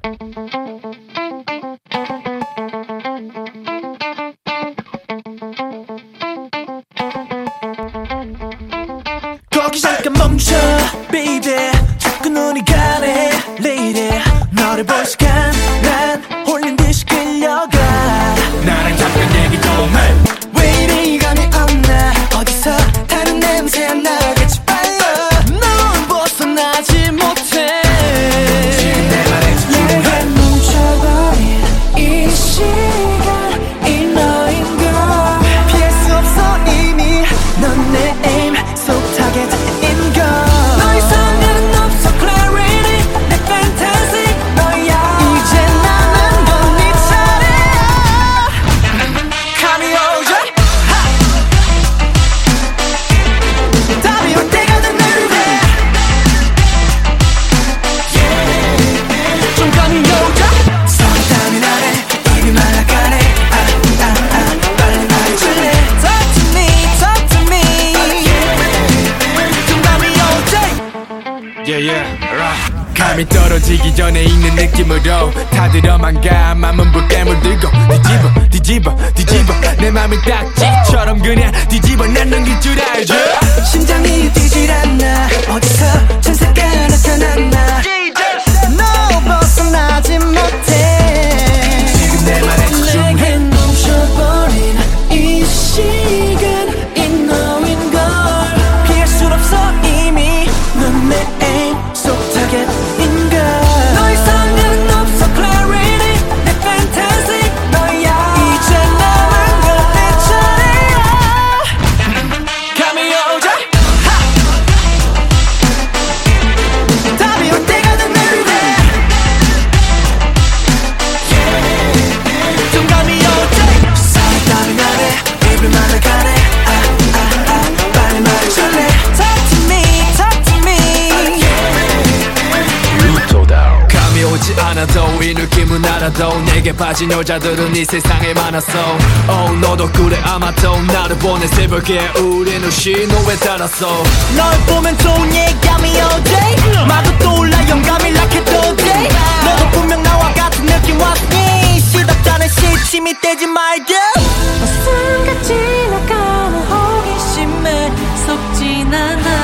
거기 잠깐 멈춰 baby 자꾸 눈이 가네 lady 너를 볼 시간 난 홀린 듯이 끌려가 나랑 잠깐 얘기 좀 해 왜 이리 감이 없나 어디서 다른 냄새 나겠지 빨라 넌 벗어나지 못해 지금 내 말에 집중해 멈춰버린 이 시간 이 너인 걸 피할 수 없어 이미 넌 내 aim 속 타겟인 걸 더 이상은 없어 clarity 내 fantasy 너야 이제 나는 넌 네 차례야 감이 오죠 답이 올 때가 된 노래 좀 감이 오죠 손이 땀이 나네 입이 말라가네 빨리 말해줄래 Talk to me talk to me 좀 감이 오죠 감이 떨어지기 전에 있는 느낌으로 다 들어만 가 맘은 붉게 물들고 뒤집어 내 맘을 딱지처럼 그냥 뒤집어 난 넘길 줄 알죠 심장이 뛰질 않나 어디서 천사가 나타났나 너 벗어나지 못해 지금 내 말에 집중해 내게 멈춰버린 이 시간 이 너인 걸 피할 수 없어 이미 넌 내 aim 속 타겟인 걸 더 이상은 없어 clarity 내 fantasy 너야 이제 남은 건 내 차례야 감이 오죠 답이 올 때가 된 노래 좀 감이 오죠 손이 땀이 나네 입을 말아가네 빨리 말해줄래 Talk to me talk to me 감이 오지 않아도 이 느낌은 알아도 내게 빠진 여자들은 이 세상에 많았어 Oh 너도 그래 아마도 나를 보내 새벽에 우린 신호에 따랐어 널 보면 좋은 예감이 오지 마구 떠올라 영감이 락해도 돼 너도 분명 나와 같은 느낌 왔니 시답잖아 시침이 떼지 말게 순간 지나가는 호기심에 속지 않아